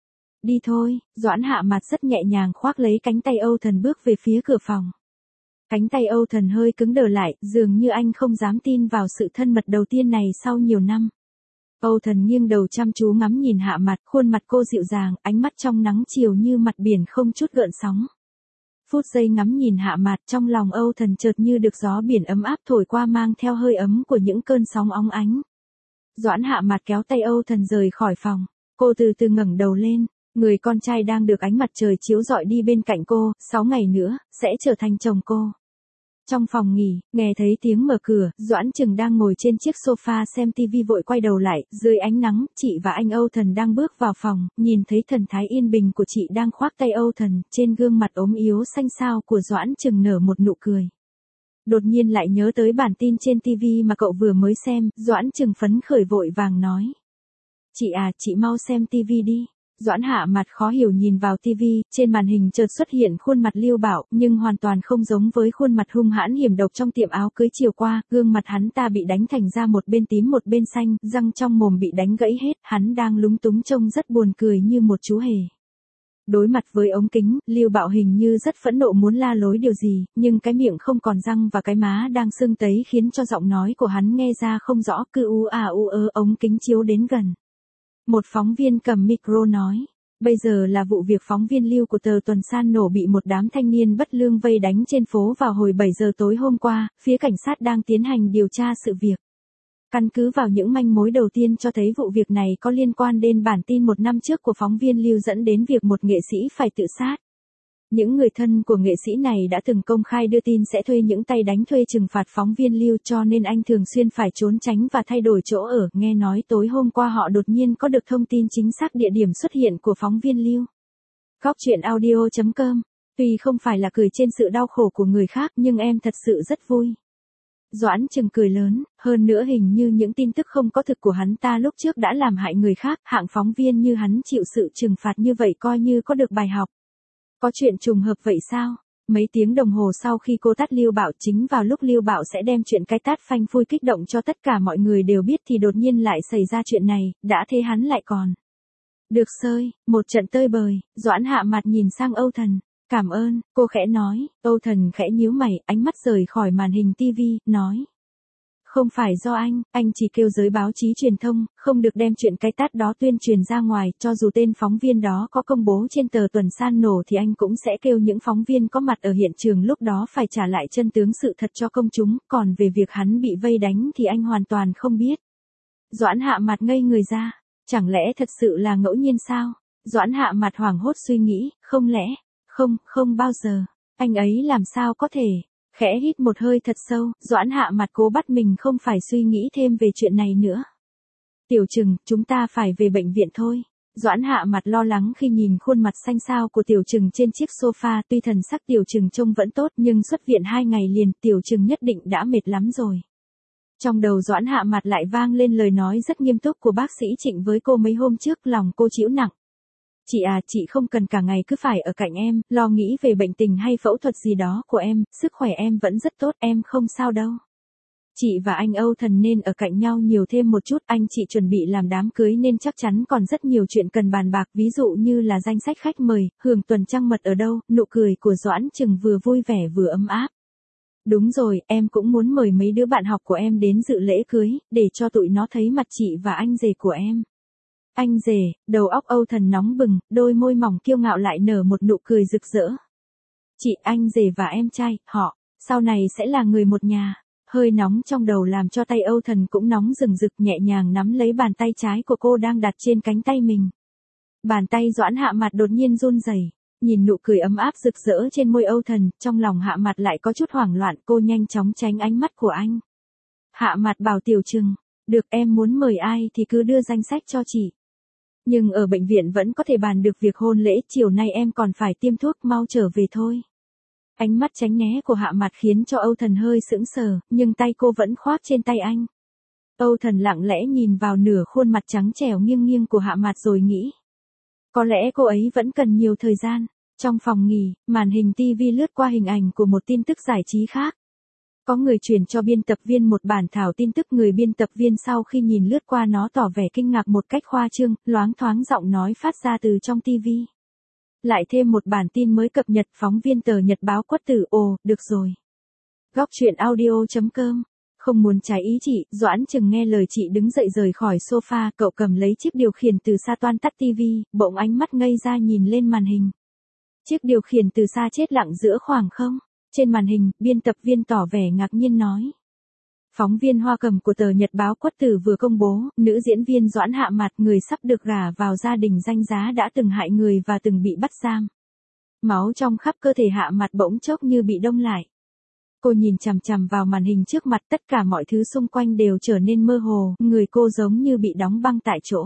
Speaker 1: Đi thôi, Doãn Hạ Mạt rất nhẹ nhàng khoác lấy cánh tay Âu Thần bước về phía cửa phòng. Cánh tay Âu Thần hơi cứng đờ lại, dường như anh không dám tin vào sự thân mật đầu tiên này sau nhiều năm. Âu Thần nghiêng đầu chăm chú ngắm nhìn Hạ Mạt, khuôn mặt cô dịu dàng, ánh mắt trong nắng chiều như mặt biển không chút gợn sóng. Phút giây ngắm nhìn Hạ Mạt, trong lòng Âu Thần chợt như được gió biển ấm áp thổi qua mang theo hơi ấm của những cơn sóng óng ánh. Doãn Hạ Mạt kéo tay Âu Thần rời khỏi phòng, cô từ từ ngẩng đầu lên, người con trai đang được ánh mặt trời chiếu rọi đi bên cạnh cô, 6 ngày nữa, sẽ trở thành chồng cô. Trong phòng nghỉ, nghe thấy tiếng mở cửa, Doãn Trừng đang ngồi trên chiếc sofa xem tivi vội quay đầu lại, dưới ánh nắng, chị và anh Âu Thần đang bước vào phòng, nhìn thấy thần thái yên bình của chị đang khoác tay Âu Thần, trên gương mặt ốm yếu xanh xao của Doãn Trừng nở một nụ cười. Đột nhiên lại nhớ tới bản tin trên tivi mà cậu vừa mới xem, Doãn Trừng phấn khởi vội vàng nói. Chị à, chị mau xem tivi đi. Doãn Hạ Mạt khó hiểu nhìn vào tivi, trên màn hình chợt xuất hiện khuôn mặt Lưu Bảo, nhưng hoàn toàn không giống với khuôn mặt hung hãn hiểm độc trong tiệm áo cưới chiều qua, gương mặt hắn ta bị đánh thành ra một bên tím một bên xanh, răng trong mồm bị đánh gãy hết, hắn đang lúng túng trông rất buồn cười như một chú hề. Đối mặt với ống kính, Lưu Bảo hình như rất phẫn nộ muốn la lối điều gì, nhưng cái miệng không còn răng và cái má đang sưng tấy khiến cho giọng nói của hắn nghe ra không rõ, cứ u à u ớ ống kính chiếu đến gần. Một phóng viên cầm micro nói, bây giờ là vụ việc phóng viên Lưu của tờ Tuần San nổ bị một đám thanh niên bất lương vây đánh trên phố vào hồi 7 giờ tối hôm qua, phía cảnh sát đang tiến hành điều tra sự việc. Căn cứ vào những manh mối đầu tiên cho thấy vụ việc này có liên quan đến bản tin một năm trước của phóng viên Lưu dẫn đến việc một nghệ sĩ phải tự sát. Những người thân của nghệ sĩ này đã từng công khai đưa tin sẽ thuê những tay đánh thuê trừng phạt phóng viên Lưu cho nên anh thường xuyên phải trốn tránh và thay đổi chỗ ở. Nghe nói tối hôm qua họ đột nhiên có được thông tin chính xác địa điểm xuất hiện của phóng viên Lưu. Góc truyện audio.com. Tuy không phải là cười trên sự đau khổ của người khác nhưng em thật sự rất vui. Doãn Trừng cười lớn, hơn nữa hình như những tin tức không có thực của hắn ta lúc trước đã làm hại người khác, hạng phóng viên như hắn chịu sự trừng phạt như vậy coi như có được bài học. Có chuyện trùng hợp vậy sao? Mấy tiếng đồng hồ sau khi cô tát Lưu Bảo, chính vào lúc Lưu Bảo sẽ đem chuyện cái tát phanh phui kích động cho tất cả mọi người đều biết thì đột nhiên lại xảy ra chuyện này, đã thế hắn lại còn được sơi, một trận tơi bời. Doãn Hạ Mạt nhìn sang Âu Thần. Cảm ơn, cô khẽ nói. Âu Thần khẽ nhíu mày, ánh mắt rời khỏi màn hình tivi, nói. Không phải do anh chỉ kêu giới báo chí truyền thông, không được đem chuyện cái tát đó tuyên truyền ra ngoài, cho dù tên phóng viên đó có công bố trên tờ Tuần San nổ thì anh cũng sẽ kêu những phóng viên có mặt ở hiện trường lúc đó phải trả lại chân tướng sự thật cho công chúng, còn về việc hắn bị vây đánh thì anh hoàn toàn không biết. Doãn Hạ Mạt ngây người ra, chẳng lẽ thật sự là ngẫu nhiên sao? Doãn Hạ Mạt hoảng hốt suy nghĩ, không lẽ, không bao giờ, anh ấy làm sao có thể. Khẽ hít một hơi thật sâu, Doãn Hạ Mạt cố bắt mình không phải suy nghĩ thêm về chuyện này nữa. Tiểu Trừng, chúng ta phải về bệnh viện thôi. Doãn Hạ Mạt lo lắng khi nhìn khuôn mặt xanh xao của Tiểu Trừng trên chiếc sofa, tuy thần sắc Tiểu Trừng trông vẫn tốt nhưng xuất viện 2 ngày liền, Tiểu Trừng nhất định đã mệt lắm rồi. Trong đầu Doãn Hạ Mạt lại vang lên lời nói rất nghiêm túc của bác sĩ Trịnh với cô mấy hôm trước, lòng cô chịu nặng. Chị à, chị không cần cả ngày cứ phải ở cạnh em, lo nghĩ về bệnh tình hay phẫu thuật gì đó của em, sức khỏe em vẫn rất tốt, em không sao đâu. Chị và anh Âu Thần nên ở cạnh nhau nhiều thêm một chút, anh chị chuẩn bị làm đám cưới nên chắc chắn còn rất nhiều chuyện cần bàn bạc, ví dụ như là danh sách khách mời, hưởng tuần trăng mật ở đâu. Nụ cười của Doãn Trừng vừa vui vẻ vừa ấm áp. Đúng rồi, em cũng muốn mời mấy đứa bạn học của em đến dự lễ cưới, để cho tụi nó thấy mặt chị và anh rể của em. Anh rể, đầu óc Âu Thần nóng bừng, đôi môi mỏng kiêu ngạo lại nở một nụ cười rực rỡ. Chị, anh rể và em trai, họ, sau này sẽ là người một nhà. Hơi nóng trong đầu làm cho tay Âu Thần cũng nóng rừng rực, nhẹ nhàng nắm lấy bàn tay trái của cô đang đặt trên cánh tay mình. Bàn tay Doãn Hạ Mạt đột nhiên run rẩy, nhìn nụ cười ấm áp rực rỡ trên môi Âu Thần, trong lòng Hạ Mạt lại có chút hoảng loạn, cô nhanh chóng tránh ánh mắt của anh. Hạ Mạt bảo Tiểu Trừng, được, em muốn mời ai thì cứ đưa danh sách cho chị. Nhưng ở bệnh viện vẫn có thể bàn được việc hôn lễ, chiều nay em còn phải tiêm thuốc, mau trở về thôi. Ánh mắt tránh né của Hạ Mạt khiến cho Âu Thần hơi sững sờ, nhưng tay cô vẫn khoác trên tay anh. Âu Thần lặng lẽ nhìn vào nửa khuôn mặt trắng trẻo nghiêng nghiêng của Hạ Mạt rồi nghĩ. Có lẽ cô ấy vẫn cần nhiều thời gian. Trong phòng nghỉ, màn hình TV lướt qua hình ảnh của một tin tức giải trí khác. Có người truyền cho biên tập viên một bản thảo tin tức, người biên tập viên sau khi nhìn lướt qua nó tỏ vẻ kinh ngạc một cách khoa trương, loáng thoáng giọng nói phát ra từ trong TV. Lại thêm một bản tin mới cập nhật, phóng viên tờ Nhật báo Quất Tử, ồ, được rồi. Góc truyện audio.com. Không muốn trái ý chị, Doãn Chừng nghe lời chị đứng dậy rời khỏi sofa, cậu cầm lấy chiếc điều khiển từ xa toan tắt TV, bỗng ánh mắt ngây ra nhìn lên màn hình. Chiếc điều khiển từ xa chết lặng giữa khoảng không. Trên màn hình, biên tập viên tỏ vẻ ngạc nhiên nói. Phóng viên Hoa Cầm của tờ Nhật báo Quất Tử vừa công bố, nữ diễn viên Doãn Hạ Mạt, người sắp được gả vào gia đình danh giá, đã từng hại người và từng bị bắt giam. Máu trong khắp cơ thể Hạ Mạt bỗng chốc như bị đông lại. Cô nhìn chằm chằm vào màn hình trước mặt, tất cả mọi thứ xung quanh đều trở nên mơ hồ, người cô giống như bị đóng băng tại chỗ.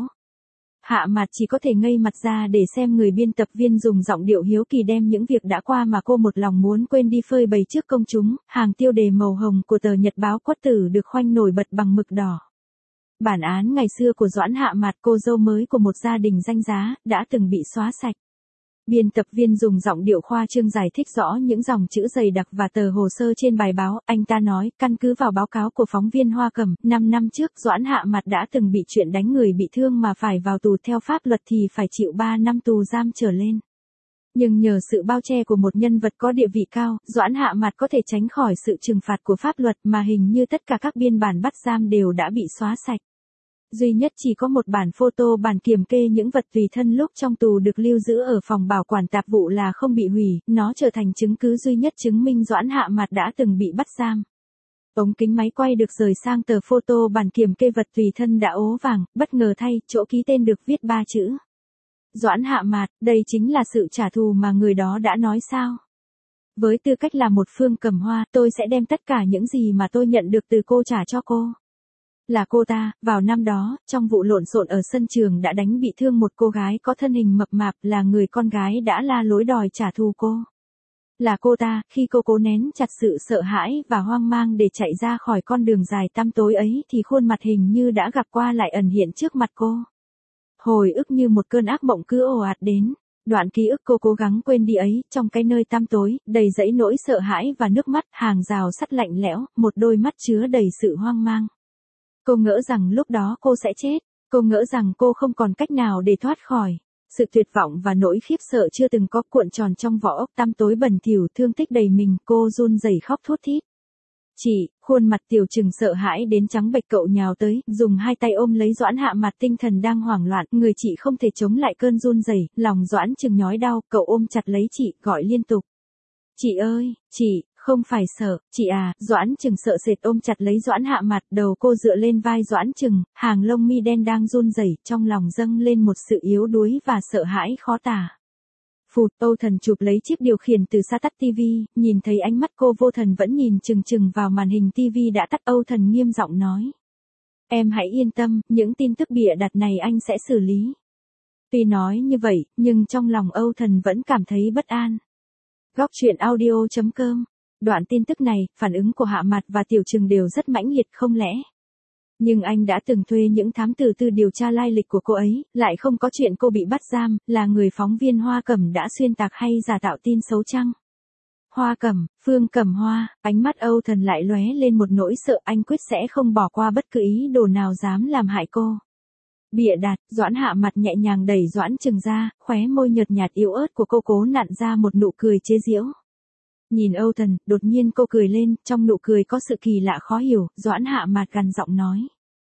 Speaker 1: Hạ Mạt chỉ có thể ngây mặt ra để xem người biên tập viên dùng giọng điệu hiếu kỳ đem những việc đã qua mà cô một lòng muốn quên đi phơi bày trước công chúng. Hàng tiêu đề màu hồng của tờ Nhật báo Quất Tử được khoanh nổi bật bằng mực đỏ. Bản án ngày xưa của Doãn Hạ Mạt, cô dâu mới của một gia đình danh giá, đã từng bị xóa sạch. Biên tập viên dùng giọng điệu khoa trương giải thích rõ những dòng chữ dày đặc và tờ hồ sơ trên bài báo. Anh ta nói, căn cứ vào báo cáo của phóng viên Hoa Cầm, 5 năm trước Doãn Hạ Mạt đã từng bị chuyện đánh người bị thương mà phải vào tù, theo pháp luật thì phải chịu 3 năm tù giam trở lên. Nhưng nhờ sự bao che của một nhân vật có địa vị cao, Doãn Hạ Mạt có thể tránh khỏi sự trừng phạt của pháp luật, mà hình như tất cả các biên bản bắt giam đều đã bị xóa sạch. Duy nhất chỉ có một bản photo bản kiểm kê những vật tùy thân lúc trong tù được lưu giữ ở phòng bảo quản tạp vụ là không bị hủy, nó trở thành chứng cứ duy nhất chứng minh Doãn Hạ Mạt đã từng bị bắt giam. Ống kính máy quay được rời sang tờ photo bản kiểm kê vật tùy thân đã ố vàng, bất ngờ thay, chỗ ký tên được viết 3 chữ. Doãn Hạ Mạt, đây chính là sự trả thù mà người đó đã nói sao? Với tư cách là một Phương Cẩm Hoa, tôi sẽ đem tất cả những gì mà tôi nhận được từ cô trả cho cô. Là cô ta, vào năm đó, trong vụ lộn xộn ở sân trường đã đánh bị thương một cô gái có thân hình mập mạp, là người con gái đã la lối đòi trả thù cô. Là cô ta, khi cô cố nén chặt sự sợ hãi và hoang mang để chạy ra khỏi con đường dài tăm tối ấy thì khuôn mặt hình như đã gặp qua lại ẩn hiện trước mặt cô. Hồi ức như một cơn ác mộng cứ ồ ạt đến. Đoạn ký ức cô cố gắng quên đi ấy, trong cái nơi tăm tối, đầy dẫy nỗi sợ hãi và nước mắt, hàng rào sắt lạnh lẽo, một đôi mắt chứa đầy sự hoang mang. Cô ngỡ rằng lúc đó cô sẽ chết, cô ngỡ rằng cô không còn cách nào để thoát khỏi. Sự tuyệt vọng và nỗi khiếp sợ chưa từng có cuộn tròn trong vỏ óc tăm tối bẩn thỉu, thương tích đầy mình, cô run rẩy khóc thút thít. Chị, khuôn mặt Tiểu Trừng sợ hãi đến trắng bệch, cậu nhào tới, dùng hai tay ôm lấy Doãn Hạ Mạt, tinh thần đang hoảng loạn, người chị không thể chống lại cơn run rẩy, lòng Doãn Chừng nhói đau, cậu ôm chặt lấy chị, gọi liên tục. Chị ơi, chị, không phải sợ, chị à. Doãn Chừng sợ sệt ôm chặt lấy Doãn Hạ Mạt, đầu cô dựa lên vai Doãn Chừng, hàng lông mi đen đang run rẩy, trong lòng dâng lên một sự yếu đuối và sợ hãi khó tả. Phụt, Âu Thần chụp lấy chiếc điều khiển từ xa tắt TV, nhìn thấy ánh mắt cô vô thần vẫn nhìn chừng chừng vào màn hình TV đã tắt, Âu Thần nghiêm giọng nói. Em hãy yên tâm, những tin tức bịa đặt này anh sẽ xử lý. Tuy nói như vậy, nhưng trong lòng Âu Thần vẫn cảm thấy bất an. Góc truyện audio.com. Đoạn tin tức này, phản ứng của Hạ Mạt và Tiểu Trừng đều rất mãnh liệt, không lẽ? Nhưng anh đã từng thuê những thám tử tư điều tra lai lịch của cô ấy, lại không có chuyện cô bị bắt giam, là người phóng viên Hoa Cẩm đã xuyên tạc hay giả tạo tin xấu chăng? Hoa Cẩm, Phương Cẩm Hoa, ánh mắt Âu Thần lại lóe lên một nỗi sợ, anh quyết sẽ không bỏ qua bất cứ ý đồ nào dám làm hại cô. Bịa đặt, Doãn Hạ Mạt nhẹ nhàng đẩy Doãn Chừng ra, khóe môi nhợt nhạt yếu ớt của cô cố nặn ra một nụ cười chế giễu. Nhìn Âu Thần, đột nhiên cô cười lên, trong nụ cười có sự kỳ lạ khó hiểu, Doãn Hạ Mạt gằn giọng nói.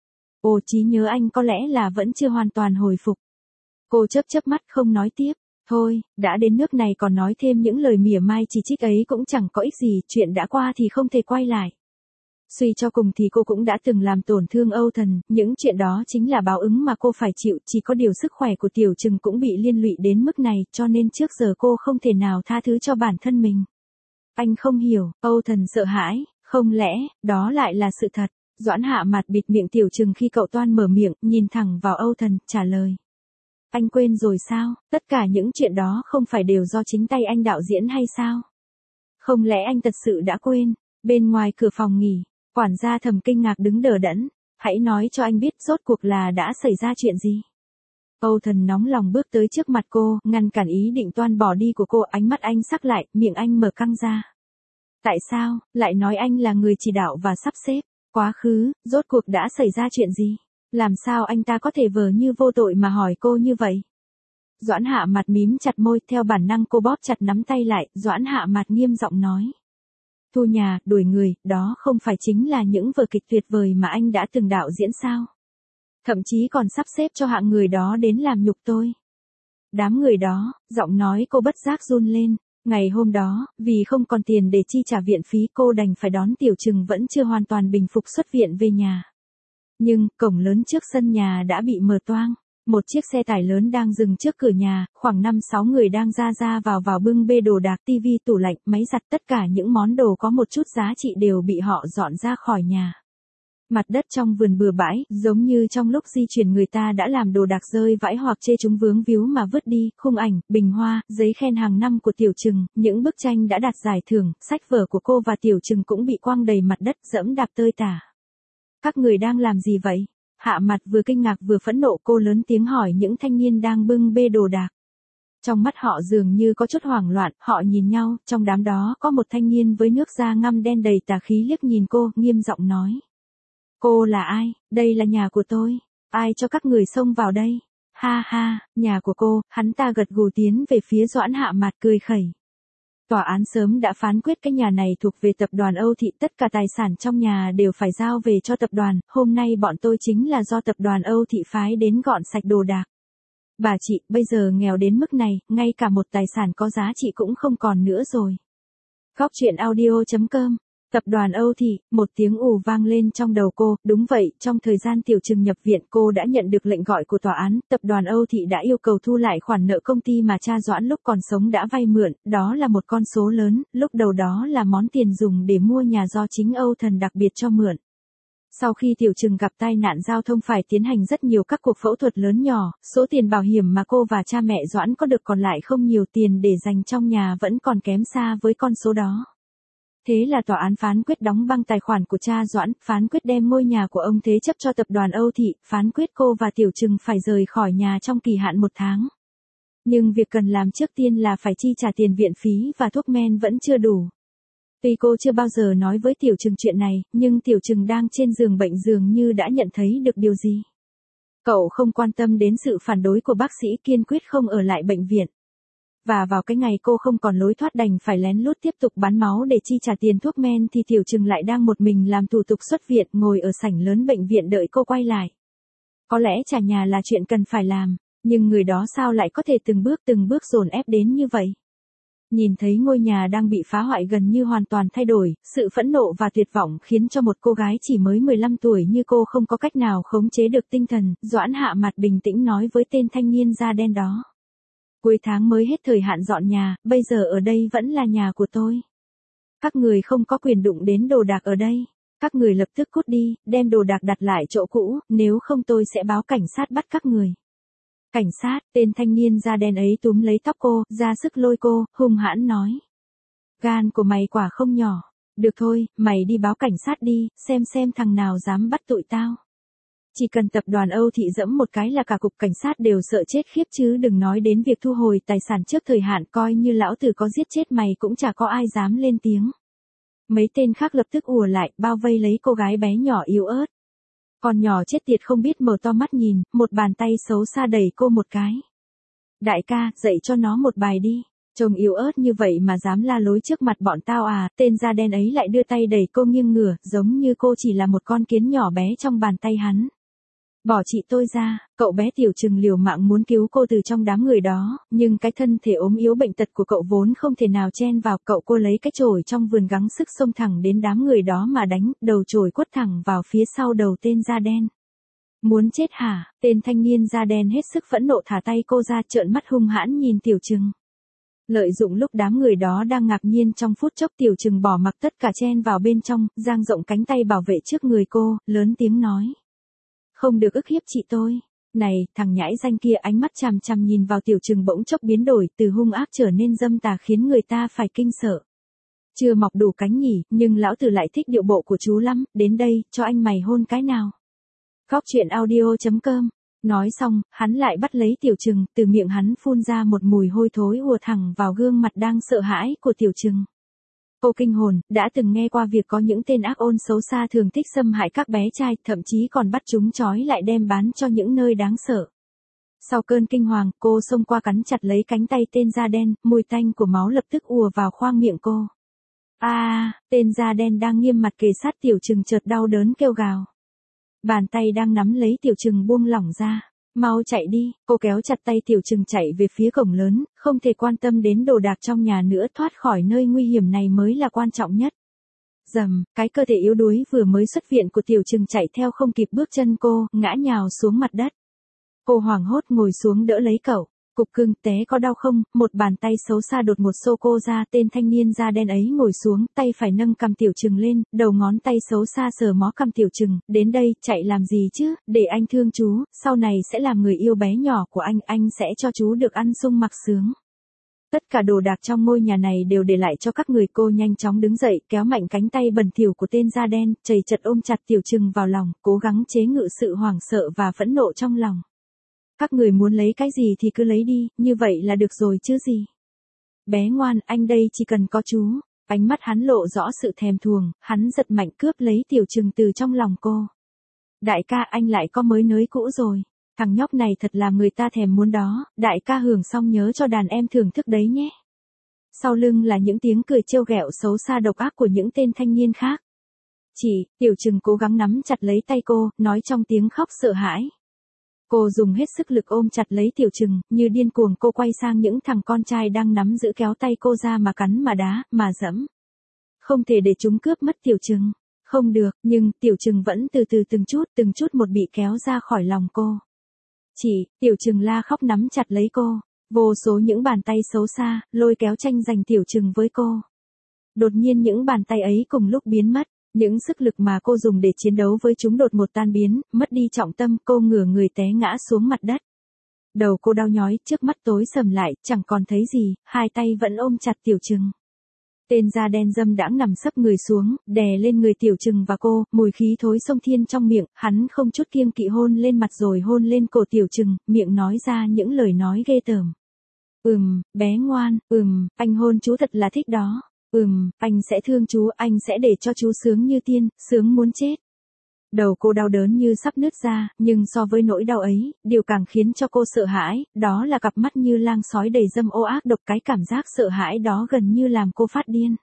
Speaker 1: Ồ, trí nhớ anh có lẽ là vẫn chưa hoàn toàn hồi phục. Cô chớp chớp mắt không nói tiếp. Thôi, đã đến nước này còn nói thêm những lời mỉa mai chỉ trích ấy cũng chẳng có ích gì, chuyện đã qua thì không thể quay lại. Suy cho cùng thì cô cũng đã từng làm tổn thương Âu Thần, những chuyện đó chính là báo ứng mà cô phải chịu, chỉ có điều sức khỏe của Tiểu Trừng cũng bị liên lụy đến mức này, cho nên trước giờ cô không thể nào tha thứ cho bản thân mình. Anh không hiểu, Âu Thần sợ hãi, không lẽ, đó lại là sự thật. Doãn Hạ Mạt bịt miệng Tiểu Trừng khi cậu toan mở miệng, nhìn thẳng vào Âu Thần, trả lời. Anh quên rồi sao, tất cả những chuyện đó không phải đều do chính tay anh đạo diễn hay sao? Không lẽ anh thật sự đã quên? Bên ngoài cửa phòng nghỉ, quản gia Thẩm kinh ngạc đứng đờ đẫn. Hãy nói cho anh biết rốt cuộc là đã xảy ra chuyện gì? Âu Thần nóng lòng bước tới trước mặt cô, ngăn cản ý định toan bỏ đi của cô, ánh mắt anh sắc lại, miệng anh mở căng ra. Tại sao, lại nói anh là người chỉ đạo và sắp xếp? Quá khứ, rốt cuộc đã xảy ra chuyện gì? Làm sao anh ta có thể vờ như vô tội mà hỏi cô như vậy? Doãn Hạ Mạt mím chặt môi, theo bản năng cô bóp chặt nắm tay lại, Doãn Hạ Mạt nghiêm giọng nói. Thu nhà, đuổi người, đó không phải chính là những vở kịch tuyệt vời mà anh đã từng đạo diễn sao? Thậm chí còn sắp xếp cho hạng người đó đến làm nhục tôi. Đám người đó, giọng nói cô bất giác run lên. Ngày hôm đó, vì không còn tiền để chi trả viện phí cô đành phải đón Tiểu Trừng vẫn chưa hoàn toàn bình phục xuất viện về nhà. Nhưng, cổng lớn trước sân nhà đã bị mở toang. Một chiếc xe tải lớn đang dừng trước cửa nhà, khoảng 5-6 người đang ra vào bưng bê đồ đạc, tivi, tủ lạnh, máy giặt, tất cả những món đồ có một chút giá trị đều bị họ dọn ra khỏi nhà. Mặt đất trong vườn bừa bãi, giống như trong lúc di chuyển người ta đã làm đồ đạc rơi vãi hoặc chê chúng vướng víu mà vứt đi, khung ảnh, bình hoa, giấy khen hàng năm của Tiểu Trừng, những bức tranh đã đạt giải thưởng, sách vở của cô và Tiểu Trừng cũng bị quăng đầy mặt đất, dẫm đạp tơi tả. Các người đang làm gì vậy? Hạ Mặt vừa kinh ngạc vừa phẫn nộ, cô lớn tiếng hỏi những thanh niên đang bưng bê đồ đạc. Trong mắt họ dường như có chút hoảng loạn, họ nhìn nhau, trong đám đó có một thanh niên với nước da ngăm đen đầy tà khí liếc nhìn cô, nghiêm giọng nói. Cô là ai? Đây là nhà của tôi. Ai cho các người xông vào đây? Ha ha, nhà của cô, hắn ta gật gù tiến về phía Doãn Hạ Mạt cười khẩy. Tòa án sớm đã phán quyết cái nhà này thuộc về tập đoàn Âu Thị, tất cả tài sản trong nhà đều phải giao về cho tập đoàn, hôm nay bọn tôi chính là do tập đoàn Âu Thị phái đến gọn sạch đồ đạc. Bà chị, bây giờ nghèo đến mức này, ngay cả một tài sản có giá trị cũng không còn nữa rồi. Góc truyện audio.com. Tập đoàn Âu Thị, một tiếng ù vang lên trong đầu cô, đúng vậy, trong thời gian Tiểu Trừng nhập viện cô đã nhận được lệnh gọi của tòa án, tập đoàn Âu Thị đã yêu cầu thu lại khoản nợ công ty mà cha Doãn lúc còn sống đã vay mượn, đó là một con số lớn, lúc đầu đó là món tiền dùng để mua nhà do chính Âu Thần đặc biệt cho mượn. Sau khi Tiểu Trừng gặp tai nạn giao thông phải tiến hành rất nhiều các cuộc phẫu thuật lớn nhỏ, số tiền bảo hiểm mà cô và cha mẹ Doãn có được còn lại không nhiều, tiền để dành trong nhà vẫn còn kém xa với con số đó. Thế là tòa án phán quyết đóng băng tài khoản của cha Doãn, phán quyết đem ngôi nhà của ông thế chấp cho tập đoàn Âu Thị, phán quyết cô và Tiểu Trừng phải rời khỏi nhà trong kỳ hạn 1 tháng. Nhưng việc cần làm trước tiên là phải chi trả tiền viện phí và thuốc men vẫn chưa đủ. Tuy cô chưa bao giờ nói với Tiểu Trừng chuyện này, nhưng Tiểu Trừng đang trên giường bệnh dường như đã nhận thấy được điều gì. Cậu không quan tâm đến sự phản đối của bác sĩ, kiên quyết không ở lại bệnh viện. Và vào cái ngày cô không còn lối thoát đành phải lén lút tiếp tục bán máu để chi trả tiền thuốc men thì Tiểu Trừng lại đang một mình làm thủ tục xuất viện, ngồi ở sảnh lớn bệnh viện đợi cô quay lại. Có lẽ trả nhà là chuyện cần phải làm, nhưng người đó sao lại có thể từng bước dồn ép đến như vậy? Nhìn thấy ngôi nhà đang bị phá hoại gần như hoàn toàn thay đổi, sự phẫn nộ và tuyệt vọng khiến cho một cô gái chỉ mới 15 tuổi như cô không có cách nào khống chế được tinh thần, Doãn Hạ Mặt bình tĩnh nói với tên thanh niên da đen đó. Cuối tháng mới hết thời hạn dọn nhà, bây giờ ở đây vẫn là nhà của tôi. Các người không có quyền đụng đến đồ đạc ở đây. Các người lập tức cút đi, đem đồ đạc đặt lại chỗ cũ, nếu không tôi sẽ báo cảnh sát bắt các người. Cảnh sát, tên thanh niên da đen ấy túm lấy tóc cô, ra sức lôi cô, hung hãn nói. Gan của mày quả không nhỏ. Được thôi, mày đi báo cảnh sát đi, xem thằng nào dám bắt tụi tao. Chỉ cần tập đoàn Âu Thị dẫm một cái là cả cục cảnh sát đều sợ chết khiếp, chứ đừng nói đến việc thu hồi tài sản trước thời hạn, coi như lão tử có giết chết mày cũng chả có ai dám lên tiếng. Mấy tên khác lập tức ùa lại, bao vây lấy cô gái bé nhỏ yếu ớt. Con nhỏ chết tiệt không biết mở to mắt nhìn, một bàn tay xấu xa đẩy cô một cái. Đại ca, dạy cho nó một bài đi. Trông yếu ớt như vậy mà dám la lối trước mặt bọn tao à, tên da đen ấy lại đưa tay đẩy cô nghiêng ngửa, giống như cô chỉ là một con kiến nhỏ bé trong bàn tay hắn. Bỏ chị tôi ra, cậu bé Tiểu Trừng liều mạng muốn cứu cô từ trong đám người đó, nhưng cái thân thể ốm yếu bệnh tật của cậu vốn không thể nào chen vào, cô lấy cái chổi trong vườn gắng sức xông thẳng đến đám người đó mà đánh, đầu chổi quất thẳng vào phía sau đầu tên da đen. Muốn chết hả? Tên thanh niên da đen hết sức phẫn nộ thả tay cô ra, trợn mắt hung hãn nhìn Tiểu Trừng. Lợi dụng lúc đám người đó đang ngạc nhiên, trong phút chốc Tiểu Trừng bỏ mặc tất cả chen vào bên trong, dang rộng cánh tay bảo vệ trước người cô, lớn tiếng nói. Không được ức hiếp chị tôi. Này, thằng nhãi danh kia, ánh mắt chằm chằm nhìn vào Tiểu Trừng bỗng chốc biến đổi, từ hung ác trở nên dâm tà khiến người ta phải kinh sợ. Chưa mọc đủ cánh nhỉ, nhưng lão tử lại thích điệu bộ của chú lắm, đến đây, cho anh mày hôn cái nào. Góc truyện audio.com Nói xong, hắn lại bắt lấy Tiểu Trừng, từ miệng hắn phun ra một mùi hôi thối ùa thẳng vào gương mặt đang sợ hãi của Tiểu Trừng. Cô kinh hồn, đã từng nghe qua việc có những tên ác ôn xấu xa thường thích xâm hại các bé trai, thậm chí còn bắt chúng trói lại đem bán cho những nơi đáng sợ. Sau cơn kinh hoàng, cô xông qua cắn chặt lấy cánh tay tên da đen, mùi tanh của máu lập tức ùa vào khoang miệng cô. Tên da đen đang nghiêm mặt kề sát Tiểu Trừng chợt đau đớn kêu gào. Bàn tay đang nắm lấy Tiểu Trừng buông lỏng ra. Mau chạy đi, cô kéo chặt tay Tiểu Trừng chạy về phía cổng lớn, không thể quan tâm đến đồ đạc trong nhà nữa, thoát khỏi nơi nguy hiểm này mới là quan trọng nhất. Dầm, cái cơ thể yếu đuối vừa mới xuất viện của Tiểu Trừng chạy theo không kịp bước chân cô, ngã nhào xuống mặt đất. Cô hoảng hốt ngồi xuống đỡ lấy cậu. Cục cưng, té có đau không? Một bàn tay xấu xa đột ngột xô cô ra, tên thanh niên da đen ấy ngồi xuống, tay phải nâng cằm Tiểu Trừng lên, đầu ngón tay xấu xa sờ mó cằm Tiểu Trừng, đến đây, chạy làm gì chứ, để anh thương chú, sau này sẽ làm người yêu bé nhỏ của anh sẽ cho chú được ăn sung mặc sướng. Tất cả đồ đạc trong ngôi nhà này đều để lại cho các người. Cô nhanh chóng đứng dậy, kéo mạnh cánh tay bẩn thỉu của tên da đen, chầy chật ôm chặt Tiểu Trừng vào lòng, cố gắng chế ngự sự hoảng sợ và phẫn nộ trong lòng. Các người muốn lấy cái gì thì cứ lấy đi, như vậy là được rồi chứ gì. Bé ngoan, anh đây chỉ cần có chú. Ánh mắt hắn lộ rõ sự thèm thuồng, hắn giật mạnh cướp lấy Tiểu Trừng từ trong lòng cô. Đại ca, anh lại có mới nới cũ rồi. Thằng nhóc này thật làm người ta thèm muốn đó, đại ca hưởng xong nhớ cho đàn em thưởng thức đấy nhé. Sau lưng là những tiếng cười trêu ghẹo xấu xa độc ác của những tên thanh niên khác. Tiểu Trừng cố gắng nắm chặt lấy tay cô, nói trong tiếng khóc sợ hãi. Cô dùng hết sức lực ôm chặt lấy Tiểu Trừng, như điên cuồng cô quay sang những thằng con trai đang nắm giữ kéo tay cô ra mà cắn mà đá, mà dẫm. Không thể để chúng cướp mất Tiểu Trừng. Không được, nhưng Tiểu Trừng vẫn từ từ từng chút một bị kéo ra khỏi lòng cô. Tiểu Trừng la khóc nắm chặt lấy cô. Vô số những bàn tay xấu xa, lôi kéo tranh giành Tiểu Trừng với cô. Đột nhiên những bàn tay ấy cùng lúc biến mất. Những sức lực mà cô dùng để chiến đấu với chúng đột ngột tan biến, mất đi trọng tâm, cô ngửa người té ngã xuống mặt đất. Đầu cô đau nhói, trước mắt tối sầm lại, chẳng còn thấy gì, hai tay vẫn ôm chặt Tiểu Trừng. Tên da đen dâm đãng nằm sấp người xuống, đè lên người Tiểu Trừng và cô, mùi khí thối xông thiên trong miệng, hắn không chút kiêng kỵ hôn lên mặt rồi hôn lên cổ Tiểu Trừng, miệng nói ra những lời nói ghê tởm. Bé ngoan, anh hôn chú thật là thích đó. Anh sẽ thương chú, anh sẽ để cho chú sướng như tiên, sướng muốn chết. Đầu cô đau đớn như sắp nứt ra, nhưng so với nỗi đau ấy, điều càng khiến cho cô sợ hãi, đó là cặp mắt như lang sói đầy dâm ô ác độc. Cái cảm giác sợ hãi đó gần như làm cô phát điên.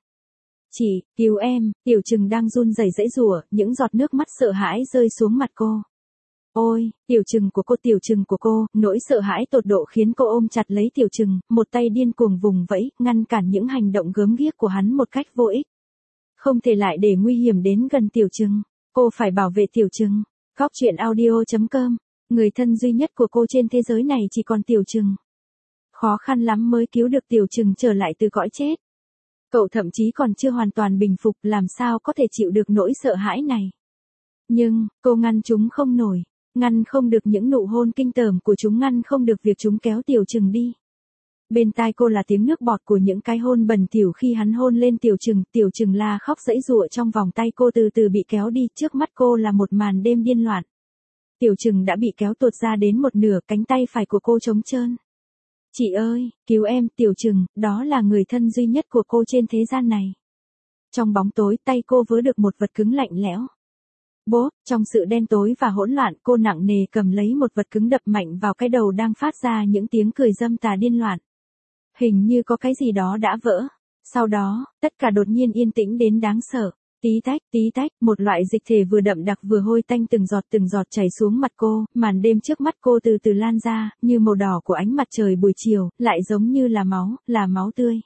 Speaker 1: Cứu em, Tiểu Trừng đang run rẩy giãy giụa, những giọt nước mắt sợ hãi rơi xuống mặt cô. Ôi, Tiểu Trừng của cô, nỗi sợ hãi tột độ khiến cô ôm chặt lấy Tiểu Trừng, một tay điên cuồng vùng vẫy, ngăn cản những hành động gớm ghiếc của hắn một cách vô ích. Không thể lại để nguy hiểm đến gần Tiểu Trừng, cô phải bảo vệ Tiểu Trừng. Góc truyện audio.com, người thân duy nhất của cô trên thế giới này chỉ còn Tiểu Trừng. Khó khăn lắm mới cứu được Tiểu Trừng trở lại từ cõi chết. Cậu thậm chí còn chưa hoàn toàn bình phục, làm sao có thể chịu được nỗi sợ hãi này. Nhưng, cô ngăn chúng không nổi. Ngăn không được những nụ hôn kinh tởm của chúng, ngăn không được việc chúng kéo Tiểu Trừng đi. Bên tai cô là tiếng nước bọt của những cái hôn bẩn thỉu khi hắn hôn lên Tiểu Trừng la khóc giãy giụa trong vòng tay cô từ từ bị kéo đi, trước mắt cô là một màn đêm điên loạn. Tiểu Trừng đã bị kéo tuột ra đến một nửa, cánh tay phải của cô trống trơn. Chị ơi, cứu em, Tiểu Trừng, đó là người thân duy nhất của cô trên thế gian này. Trong bóng tối, tay cô vớ được một vật cứng lạnh lẽo. Bốp, trong sự đen tối và hỗn loạn, cô nặng nề cầm lấy một vật cứng đập mạnh vào cái đầu đang phát ra những tiếng cười dâm tà điên loạn. Hình như có cái gì đó đã vỡ. Sau đó, tất cả đột nhiên yên tĩnh đến đáng sợ. Tí tách, một loại dịch thể vừa đậm đặc vừa hôi tanh từng giọt chảy xuống mặt cô, màn đêm trước mắt cô từ từ lan ra, như màu đỏ của ánh mặt trời buổi chiều, lại giống như là máu tươi.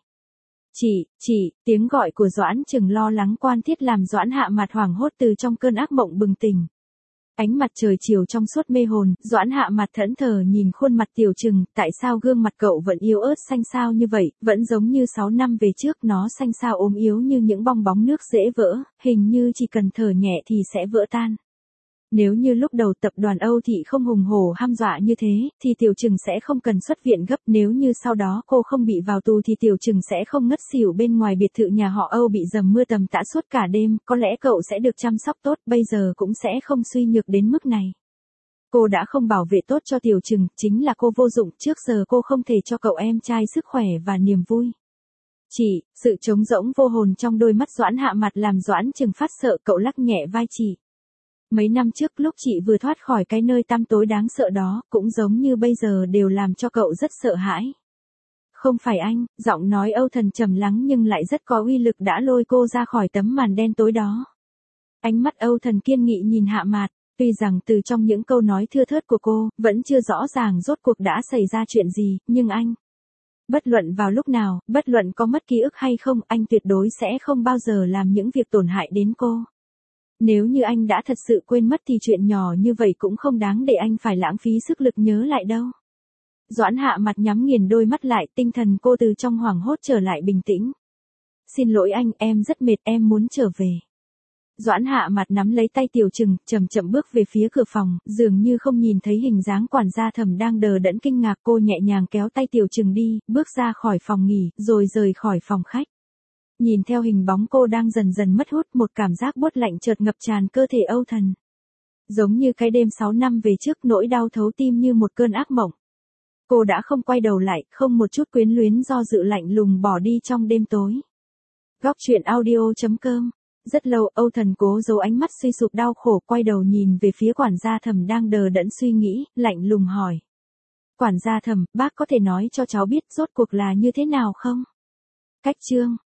Speaker 1: Tiếng gọi của Doãn Trừng lo lắng quan thiết làm Doãn Hạ Mặt hoảng hốt từ trong cơn ác mộng bừng tỉnh. Ánh mặt trời chiều trong suốt mê hồn, Doãn Hạ Mặt thẫn thờ nhìn khuôn mặt Tiểu Trừng, tại sao gương mặt cậu vẫn yếu ớt xanh xao như vậy, vẫn giống như 6 năm về trước, nó xanh xao ốm yếu như những bong bóng nước dễ vỡ, hình như chỉ cần thở nhẹ thì sẽ vỡ tan. Nếu như lúc đầu tập đoàn Âu Thị không hùng hổ hăm dọa như thế, thì Tiểu Trừng sẽ không cần xuất viện gấp. Nếu như sau đó cô không bị vào tù thì Tiểu Trừng sẽ không ngất xỉu bên ngoài biệt thự nhà họ Âu bị dầm mưa tầm tã suốt cả đêm, có lẽ cậu sẽ được chăm sóc tốt, bây giờ cũng sẽ không suy nhược đến mức này. Cô đã không bảo vệ tốt cho Tiểu Trừng, chính là cô vô dụng, trước giờ cô không thể cho cậu em trai sức khỏe và niềm vui. Chị, sự trống rỗng vô hồn trong đôi mắt Doãn Hạ Mặt làm Doãn Trừng phát sợ, cậu lắc nhẹ vai chị. Mấy năm trước lúc chị vừa thoát khỏi cái nơi tăm tối đáng sợ đó, cũng giống như bây giờ đều làm cho cậu rất sợ hãi. Không phải anh, giọng nói Âu Thần trầm lắng nhưng lại rất có uy lực đã lôi cô ra khỏi tấm màn đen tối đó. Ánh mắt Âu Thần kiên nghị nhìn Hạ Mạt, tuy rằng từ trong những câu nói thưa thớt của cô, vẫn chưa rõ ràng rốt cuộc đã xảy ra chuyện gì, nhưng anh. Bất luận vào lúc nào, bất luận có mất ký ức hay không, anh tuyệt đối sẽ không bao giờ làm những việc tổn hại đến cô. Nếu như anh đã thật sự quên mất thì chuyện nhỏ như vậy cũng không đáng để anh phải lãng phí sức lực nhớ lại đâu. Doãn Hạ Mặt nhắm nghiền đôi mắt lại, tinh thần cô từ trong hoảng hốt trở lại bình tĩnh. Xin lỗi anh, em rất mệt, em muốn trở về. Doãn Hạ Mặt nắm lấy tay Tiểu Trừng, chậm chậm bước về phía cửa phòng, dường như không nhìn thấy hình dáng quản gia Thẩm đang đờ đẫn kinh ngạc, cô nhẹ nhàng kéo tay Tiểu Trừng đi, bước ra khỏi phòng nghỉ, rồi rời khỏi phòng khách. Nhìn theo hình bóng cô đang dần dần mất hút, một cảm giác buốt lạnh chợt ngập tràn cơ thể Âu Thần. Giống như cái đêm 6 năm về trước, nỗi đau thấu tim như một cơn ác mộng. Cô đã không quay đầu lại, không một chút quyến luyến do dự lạnh lùng bỏ đi trong đêm tối. Góc truyện audio.com. Rất lâu Âu Thần cố giấu ánh mắt suy sụp đau khổ, quay đầu nhìn về phía quản gia Thẩm đang đờ đẫn suy nghĩ, lạnh lùng hỏi. Quản gia Thẩm, bác có thể nói cho cháu biết rốt cuộc là như thế nào không? Cách chương